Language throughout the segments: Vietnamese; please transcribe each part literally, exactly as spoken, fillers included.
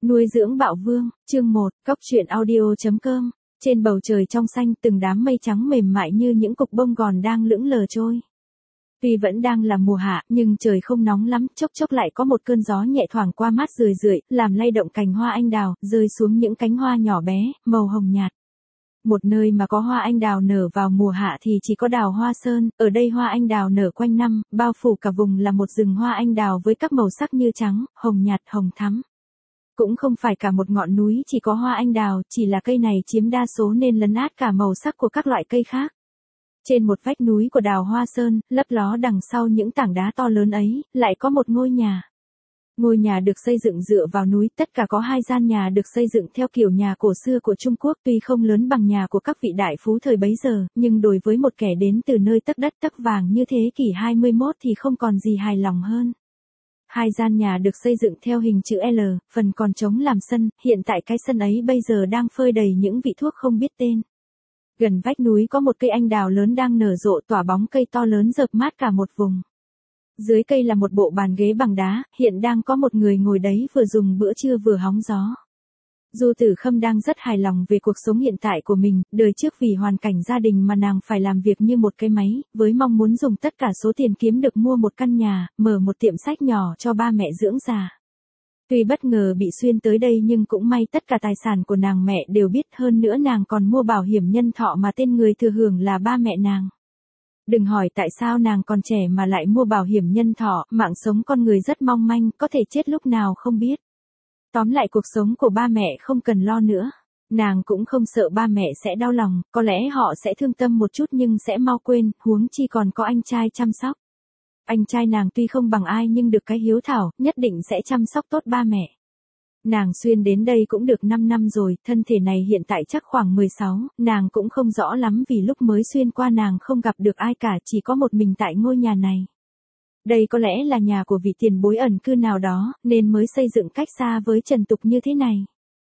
Nuôi dưỡng bạo vương, chương một, cốc truyện audio.com. Trên bầu trời trong xanh từng đám mây trắng mềm mại như những cục bông gòn đang lững lờ trôi. Tuy vẫn đang là mùa hạ, nhưng trời không nóng lắm, chốc chốc lại có một cơn gió nhẹ thoảng qua mát rười rượi, làm lay động cành hoa anh đào, rơi xuống những cánh hoa nhỏ bé, màu hồng nhạt. Một nơi mà có hoa anh đào nở vào mùa hạ thì chỉ có Đào Hoa Sơn, ở đây hoa anh đào nở quanh năm, bao phủ cả vùng là một rừng hoa anh đào với các màu sắc như trắng, hồng nhạt, hồng thắm. Cũng không phải cả một ngọn núi chỉ có hoa anh đào, chỉ là cây này chiếm đa số nên lấn át cả màu sắc của các loại cây khác. Trên một vách núi của Đào Hoa Sơn, lấp ló đằng sau những tảng đá to lớn ấy, lại có một ngôi nhà. Ngôi nhà được xây dựng dựa vào núi, tất cả có hai gian nhà được xây dựng theo kiểu nhà cổ xưa của Trung Quốc, tuy không lớn bằng nhà của các vị đại phú thời bấy giờ, nhưng đối với một kẻ đến từ nơi tấc đất tấc vàng như thế kỷ hai mươi mốt thì không còn gì hài lòng hơn. Hai gian nhà được xây dựng theo hình chữ L, phần còn trống làm sân, hiện tại cái sân ấy bây giờ đang phơi đầy những vị thuốc không biết tên. Gần vách núi có một cây anh đào lớn đang nở rộ, tỏa bóng cây to lớn rợp mát cả một vùng. Dưới cây là một bộ bàn ghế bằng đá, hiện đang có một người ngồi đấy vừa dùng bữa trưa vừa hóng gió. Du Tử Khâm đang rất hài lòng về cuộc sống hiện tại của mình, đời trước vì hoàn cảnh gia đình mà nàng phải làm việc như một cái máy, với mong muốn dùng tất cả số tiền kiếm được mua một căn nhà, mở một tiệm sách nhỏ cho ba mẹ dưỡng già. Tuy bất ngờ bị xuyên tới đây nhưng cũng may tất cả tài sản của nàng mẹ đều biết, hơn nữa nàng còn mua bảo hiểm nhân thọ mà tên người thừa hưởng là ba mẹ nàng. Đừng hỏi tại sao nàng còn trẻ mà lại mua bảo hiểm nhân thọ, mạng sống con người rất mong manh, có thể chết lúc nào không biết. Tóm lại cuộc sống của ba mẹ không cần lo nữa. Nàng cũng không sợ ba mẹ sẽ đau lòng, có lẽ họ sẽ thương tâm một chút nhưng sẽ mau quên, huống chi còn có anh trai chăm sóc. Anh trai nàng tuy không bằng ai nhưng được cái hiếu thảo, nhất định sẽ chăm sóc tốt ba mẹ. Nàng xuyên đến đây cũng được năm năm rồi, thân thể này hiện tại chắc khoảng mười sáu, nàng cũng không rõ lắm vì lúc mới xuyên qua nàng không gặp được ai cả, chỉ có một mình tại ngôi nhà này. Đây có lẽ là nhà của vị tiền bối ẩn cư nào đó, nên mới xây dựng cách xa với trần tục như thế này.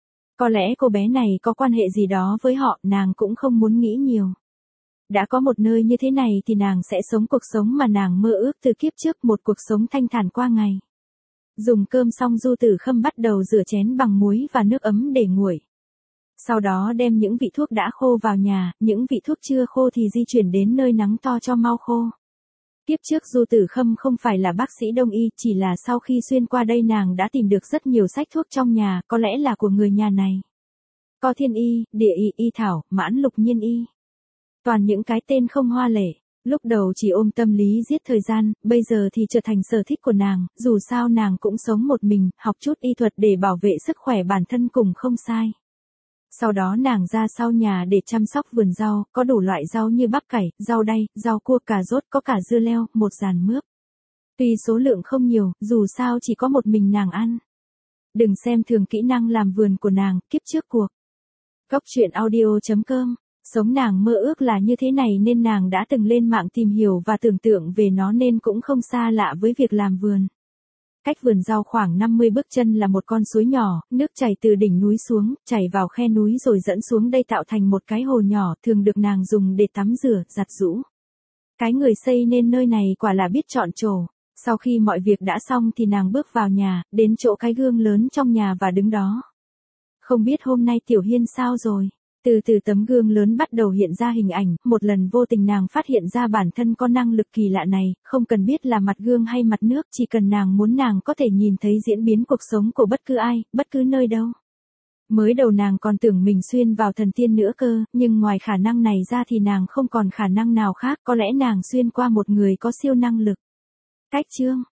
Có lẽ cô bé này có quan hệ gì đó với họ, nàng cũng không muốn nghĩ nhiều. Đã có một nơi như thế này thì nàng sẽ sống cuộc sống mà nàng mơ ước từ kiếp trước, một cuộc sống thanh thản qua ngày. Dùng cơm xong Du Tử Khâm bắt đầu rửa chén bằng muối và nước ấm để nguội. Sau đó đem những vị thuốc đã khô vào nhà, những vị thuốc chưa khô thì di chuyển đến nơi nắng to cho mau khô. Tiếp trước Du Tử Khâm không phải là bác sĩ đông y, chỉ là sau khi xuyên qua đây nàng đã tìm được rất nhiều sách thuốc trong nhà, có lẽ là của người nhà này. Co Thiên Y, Địa Y, Y Thảo, Mãn Lục Nhiên Y. Toàn những cái tên không hoa lệ. Lúc đầu chỉ ôm tâm lý giết thời gian, bây giờ thì trở thành sở thích của nàng, dù sao nàng cũng sống một mình, học chút y thuật để bảo vệ sức khỏe bản thân cũng không sai. Sau đó nàng ra sau nhà để chăm sóc vườn rau, có đủ loại rau như bắp cải, rau đay, rau cua, cà rốt, có cả dưa leo, một dàn mướp. Tuy số lượng không nhiều, dù sao chỉ có một mình nàng ăn. Đừng xem thường kỹ năng làm vườn của nàng, kiếp trước cuộc. Cốc truyện audio.com. Sống nàng mơ ước là như thế này nên nàng đã từng lên mạng tìm hiểu và tưởng tượng về nó nên cũng không xa lạ với việc làm vườn. Cách vườn rau khoảng năm mươi bước chân là một con suối nhỏ, nước chảy từ đỉnh núi xuống, chảy vào khe núi rồi dẫn xuống đây tạo thành một cái hồ nhỏ, thường được nàng dùng để tắm rửa, giặt giũ. Cái người xây nên nơi này quả là biết chọn chỗ. Sau khi mọi việc đã xong thì nàng bước vào nhà, đến chỗ cái gương lớn trong nhà và đứng đó. Không biết hôm nay Tiểu Hiên sao rồi? Từ từ tấm gương lớn bắt đầu hiện ra hình ảnh, một lần vô tình nàng phát hiện ra bản thân có năng lực kỳ lạ này, không cần biết là mặt gương hay mặt nước, chỉ cần nàng muốn nàng có thể nhìn thấy diễn biến cuộc sống của bất cứ ai, bất cứ nơi đâu. Mới đầu nàng còn tưởng mình xuyên vào thần tiên nữa cơ, nhưng ngoài khả năng này ra thì nàng không còn khả năng nào khác, có lẽ nàng xuyên qua một người có siêu năng lực. Cách chương